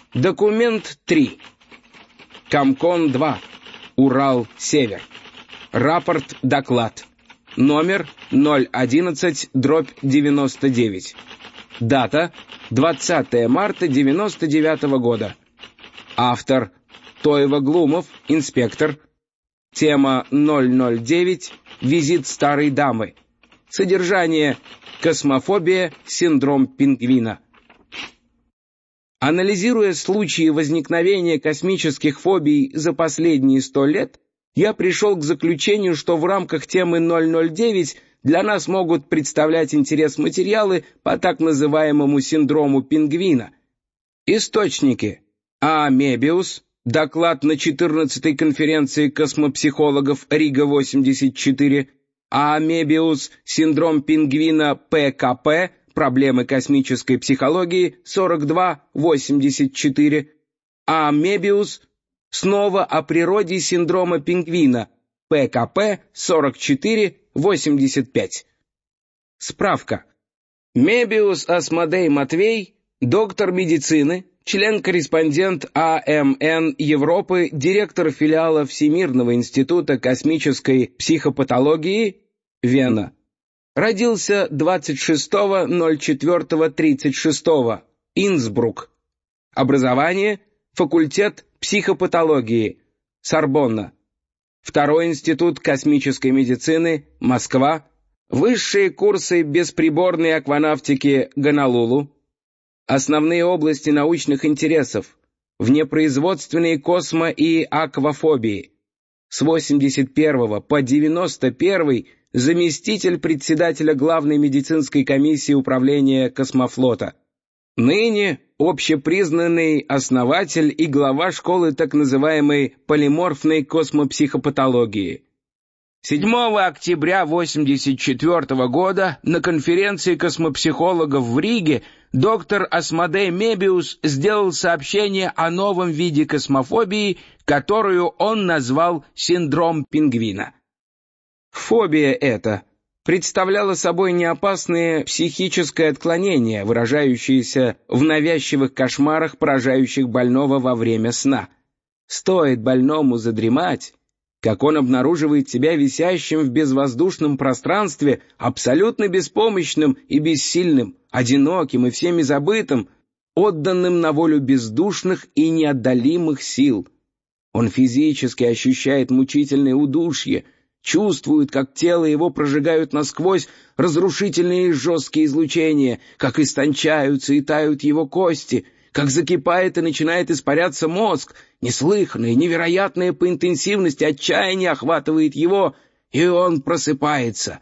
Документ 3. Комкон-2. Урал-Север. Рапорт-доклад. Номер 011/99. Дата 20 марта 99 года. Автор Тоева-Глумов, инспектор. Тема 009. Визит старой дамы. Содержание: космофобия, синдром пингвина. Анализируя случаи возникновения космических фобий за последние 100 лет, я пришел к заключению, что в рамках темы 009 для нас могут представлять интерес материалы по так называемому синдрому пингвина. Источники: А. Мебиус, доклад на 14-й конференции космопсихологов Рига-84, А. Мебиус, синдром пингвина ПКП, проблемы космической психологии, 42-84, А. Мебиус, снова о природе синдрома пингвина, ПКП, 44-85. Справка. Мебиус Асмодей Матвей, доктор медицины, член-корреспондент АМН Европы, директор филиала Всемирного института космической психопатологии, Вена. Родился 26.04.36, Инсбрук. Образование: факультет психопатологии, Сорбонна. Второй институт космической медицины, Москва. Высшие курсы бесприборной акванавтики, Гонолулу. Основные области научных интересов: внепроизводственные космо- и аквафобии. С 81 по 91 заместитель председателя Главной медицинской комиссии управления космофлота. Ныне общепризнанный основатель и глава школы так называемой полиморфной космопсихопатологии. 7 октября 1984 года на конференции космопсихологов в Риге доктор Асмодей Мебиус сделал сообщение о новом виде космофобии, которую он назвал синдром пингвина. Фобия эта представляла собой неопасное психическое отклонение, выражающееся в навязчивых кошмарах, поражающих больного во время сна. Стоит больному задремать, как он обнаруживает себя висящим в безвоздушном пространстве, абсолютно беспомощным и бессильным, одиноким и всеми забытым, отданным на волю бездушных и неотдалимых сил. Он физически ощущает мучительное удушье, чувствует, как тело его прожигают насквозь разрушительные и жесткие излучения, как истончаются и тают его кости, как закипает и начинает испаряться мозг, неслыханное, невероятное по интенсивности отчаяние охватывает его, и он просыпается.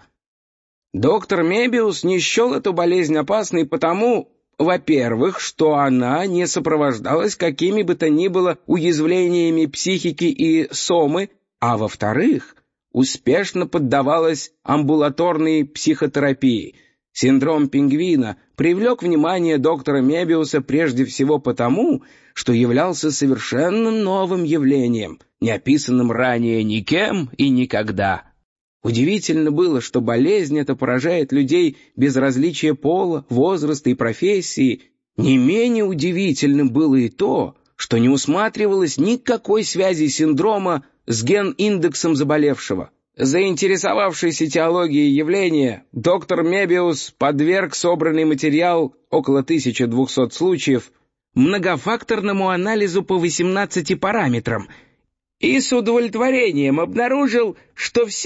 Доктор Мебиус не счел эту болезнь опасной потому, во-первых, что она не сопровождалась какими бы то ни было уязвлениями психики и сомы, а во-вторых, успешно поддавалась амбулаторной психотерапии. Синдром пингвина привлек внимание доктора Мебиуса прежде всего потому, что являлся совершенно новым явлением, не описанным ранее никем и никогда. Удивительно было, что болезнь эта поражает людей без различия пола, возраста и профессии. Не менее удивительным было и то, что не усматривалось никакой связи синдрома с ген-индексом заболевшего. Заинтересовавшийся теологией явления, доктор Мебиус подверг собранный материал, около 1200 случаев, многофакторному анализу по 18 параметрам и с удовлетворением обнаружил, что в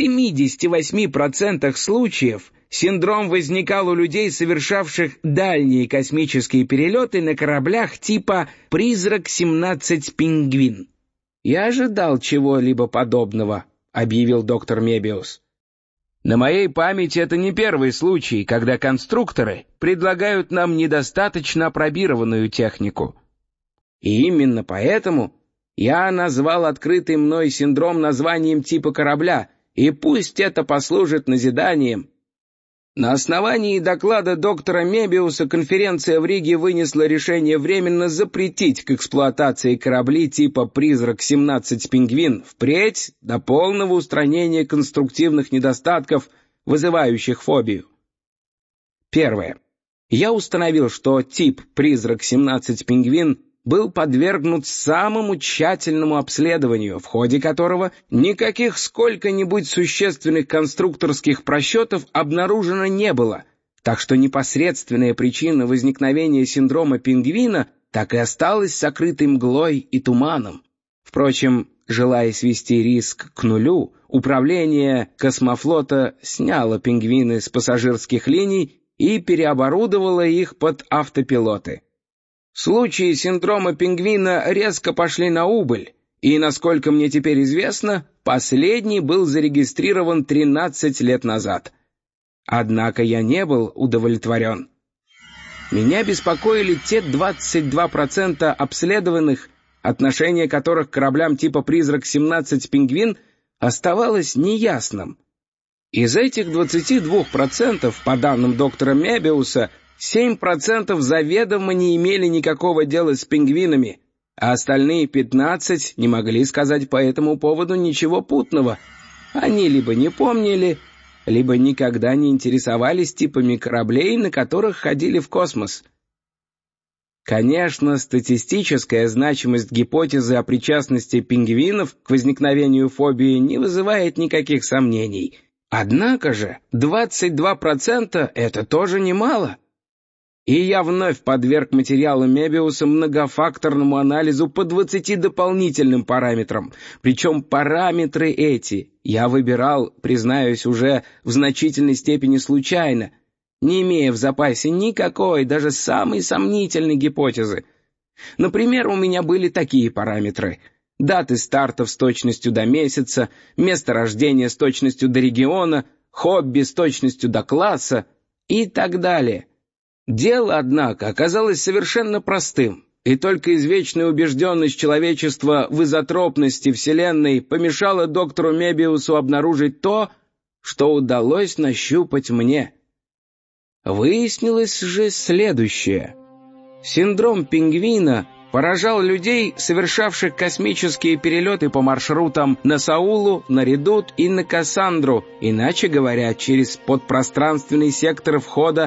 78% случаев синдром возникал у людей, совершавших дальние космические перелеты на кораблях типа «Призрак-17 Пингвин». «Я ожидал чего-либо подобного», — объявил доктор Мебиус. «На моей памяти это не первый случай, когда конструкторы предлагают нам недостаточно апробированную технику. И именно поэтому я назвал открытый мной синдром названием типа корабля, и пусть это послужит назиданием. На основании доклада доктора Мебиуса конференция в Риге вынесла решение временно запретить к эксплуатации корабли типа «Призрак-17 Пингвин» впредь до полного устранения конструктивных недостатков, вызывающих фобию. Первое. Я установил, что тип «Призрак-17 Пингвин» был подвергнут самому тщательному обследованию, в ходе которого никаких сколько-нибудь существенных конструкторских просчетов обнаружено не было, так что непосредственная причина возникновения синдрома пингвина так и осталась сокрытой мглой и туманом. Впрочем, желая свести риск к нулю, управление космофлота сняло пингвины с пассажирских линий и переоборудовало их под автопилоты. Случаи синдрома пингвина резко пошли на убыль, и, насколько мне теперь известно, последний был зарегистрирован 13 лет назад. Однако я не был удовлетворен. Меня беспокоили те 22% обследованных, отношение которых к кораблям типа «Призрак-17» «Пингвин» оставалось неясным. Из этих 22%, по данным доктора Мебиуса, 7% заведомо не имели никакого дела с пингвинами, а остальные 15% не могли сказать по этому поводу ничего путного. Они либо не помнили, либо никогда не интересовались типами кораблей, на которых ходили в космос. Конечно, статистическая значимость гипотезы о причастности пингвинов к возникновению фобии не вызывает никаких сомнений. Однако же 22% — это тоже немало. И я вновь подверг материалу Мебиуса многофакторному анализу по 20 дополнительным параметрам. Причем параметры эти я выбирал, признаюсь, уже в значительной степени случайно, не имея в запасе никакой, даже самой сомнительной гипотезы. Например, у меня были такие параметры: даты стартов с точностью до месяца, место рождения с точностью до региона, хобби с точностью до класса и так далее. Дело, однако, оказалось совершенно простым, и только извечная убежденность человечества в изотропности Вселенной помешала доктору Мебиусу обнаружить то, что удалось нащупать мне. Выяснилось же следующее. Синдром пингвина поражал людей, совершавших космические перелеты по маршрутам на Саулу, на Редут и на Кассандру, иначе говоря, через подпространственный сектор входа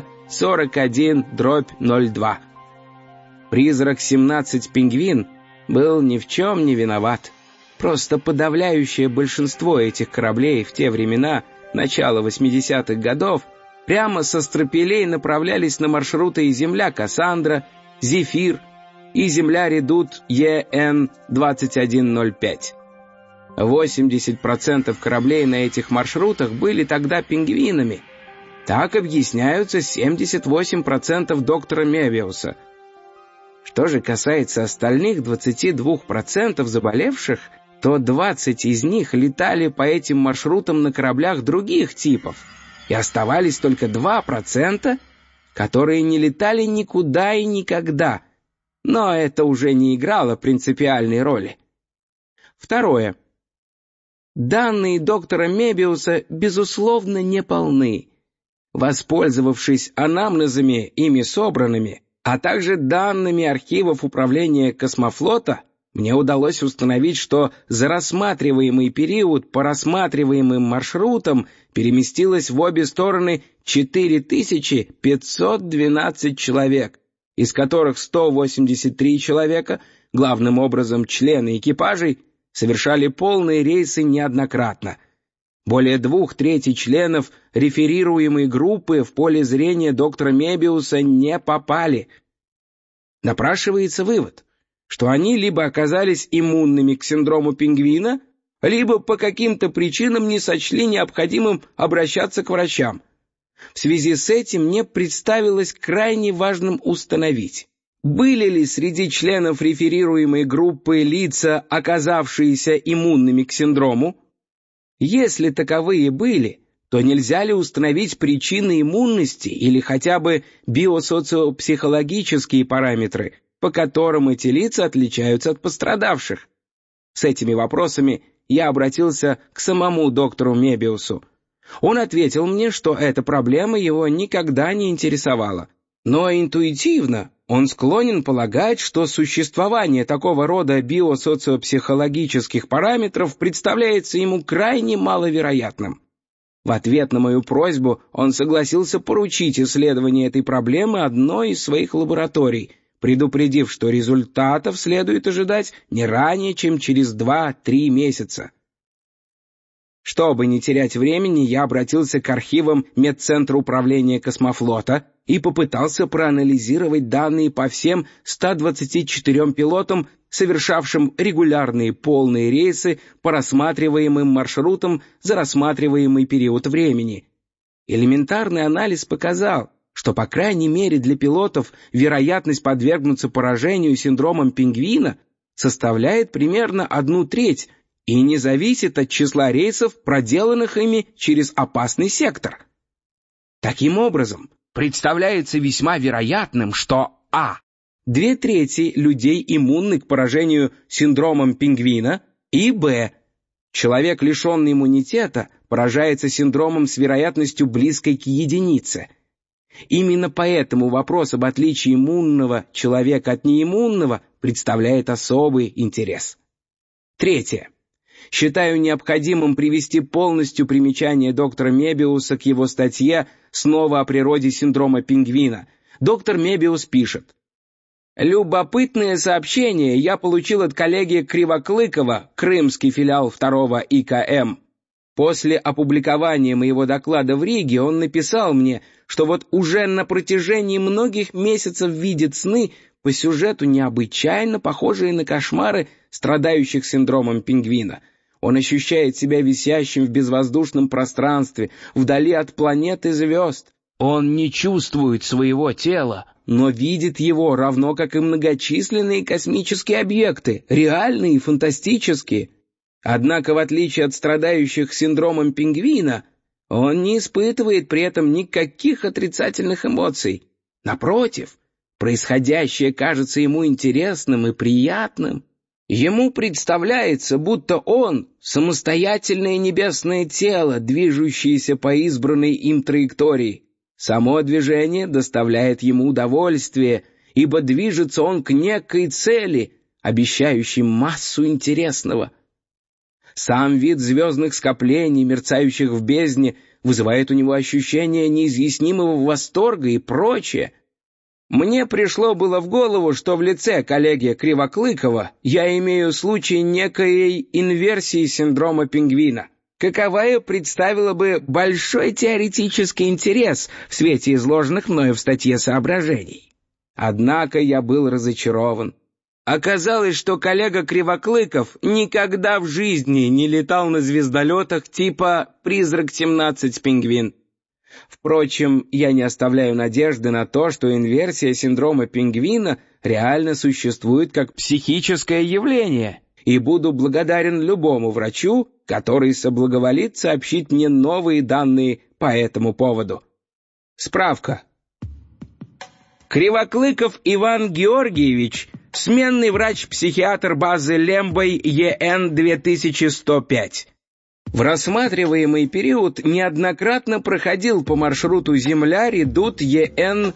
41/02. Призрак-17 «Пингвин» был ни в чем не виноват. Просто подавляющее большинство этих кораблей в те времена, начала 80-х годов, прямо со стропилей направлялись на маршруты и Земля Кассандра, Зефир и Земля Редут ЕН-2105. 80% кораблей на этих маршрутах были тогда пингвинами. Так объясняются 78% доктора Мебиуса. Что же касается остальных 22% заболевших, то 20 из них летали по этим маршрутам на кораблях других типов, и оставались только 2%, которые не летали никуда и никогда, но это уже не играло принципиальной роли. Второе. Данные доктора Мебиуса, безусловно, не полны. Воспользовавшись анамнезами, ими собранными, а также данными архивов управления космофлота, мне удалось установить, что за рассматриваемый период по рассматриваемым маршрутам переместилось в обе стороны 4512 человек, из которых 183 человека, главным образом члены экипажей, совершали полные рейсы неоднократно. Более 2/3 членов реферируемой группы в поле зрения доктора Мебиуса не попали. Напрашивается вывод, что они либо оказались иммунными к синдрому пингвина, либо по каким-то причинам не сочли необходимым обращаться к врачам. В связи с этим мне представилось крайне важным установить, были ли среди членов реферируемой группы лица, оказавшиеся иммунными к синдрому. Если таковые были, то нельзя ли установить причины иммунности или хотя бы биосоциопсихологические параметры, по которым эти лица отличаются от пострадавших? С этими вопросами я обратился к самому доктору Мебиусу. Он ответил мне, что эта проблема его никогда не интересовала, но интуитивно он склонен полагать, что существование такого рода биосоциопсихологических параметров представляется ему крайне маловероятным. В ответ на мою просьбу он согласился поручить исследование этой проблемы одной из своих лабораторий, предупредив, что результатов следует ожидать не ранее, чем через 2-3 месяца. Чтобы не терять времени, я обратился к архивам Медцентра управления космофлота и попытался проанализировать данные по всем 124 пилотам, совершавшим регулярные полные рейсы по рассматриваемым маршрутам за рассматриваемый период времени. Элементарный анализ показал, что, по крайней мере для пилотов, вероятность подвергнуться поражению синдромом пингвина составляет примерно 1/3 и не зависит от числа рейсов, проделанных ими через опасный сектор. Таким образом, представляется весьма вероятным, что а. 2/3 людей иммунны к поражению синдромом пингвина, и б. человек, лишенный иммунитета, поражается синдромом с вероятностью близкой к единице. Именно поэтому вопрос об отличии иммунного человека от неиммунного представляет особый интерес. Третье. Считаю необходимым привести полностью примечание доктора Мебиуса к его статье «Снова о природе синдрома пингвина». Доктор Мебиус пишет: «Любопытное сообщение я получил от коллеги Кривоклыкова, крымский филиал 2-го ИКМ. После опубликования моего доклада в Риге он написал мне, что вот уже на протяжении многих месяцев видит сны по сюжету необычайно похожие на кошмары страдающих синдромом пингвина. Он ощущает себя висящим в безвоздушном пространстве, вдали от планет и звезд. Он не чувствует своего тела, но видит его, равно как и многочисленные космические объекты, реальные и фантастические. Однако, в отличие от страдающих синдромом пингвина, он не испытывает при этом никаких отрицательных эмоций. Напротив, происходящее кажется ему интересным и приятным. Ему представляется, будто он — самостоятельное небесное тело, движущееся по избранной им траектории. Само движение доставляет ему удовольствие, ибо движется он к некой цели, обещающей массу интересного. Сам вид звездных скоплений, мерцающих в бездне, вызывает у него ощущение неизъяснимого восторга и прочее. Мне пришло было в голову, что в лице коллеги Кривоклыкова я имею случай некой инверсии синдрома пингвина, каковая представила бы большой теоретический интерес в свете изложенных мною в статье соображений. Однако я был разочарован. Оказалось, что коллега Кривоклыков никогда в жизни не летал на звездолетах типа «Призрак-17 Пингвин». Впрочем, я не оставляю надежды на то, что инверсия синдрома пингвина реально существует как психическое явление, и буду благодарен любому врачу, который соблаговолит сообщить мне новые данные по этому поводу. Справка. Кривоклыков Иван Георгиевич, сменный врач-психиатр базы Лембой ЕН 2105. В рассматриваемый период неоднократно проходил по маршруту Земля редут ЕН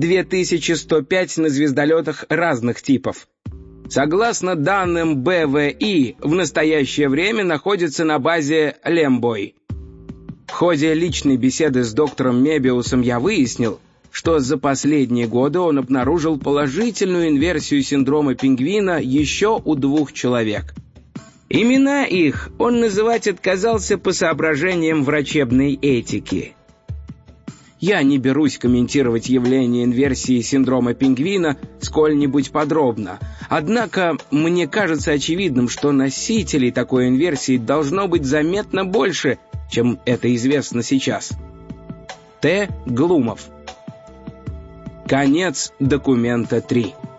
2105 на звездолетах разных типов. Согласно данным БВИ, в настоящее время находится на базе Лембой. В ходе личной беседы с доктором Мебиусом я выяснил, что за последние годы он обнаружил положительную инверсию синдрома пингвина еще у 2 человек. Имена их он называть отказался по соображениям врачебной этики. Я не берусь комментировать явление инверсии синдрома пингвина сколь-нибудь подробно, однако мне кажется очевидным, что носителей такой инверсии должно быть заметно больше, чем это известно сейчас. Т. Глумов. Конец документа 3.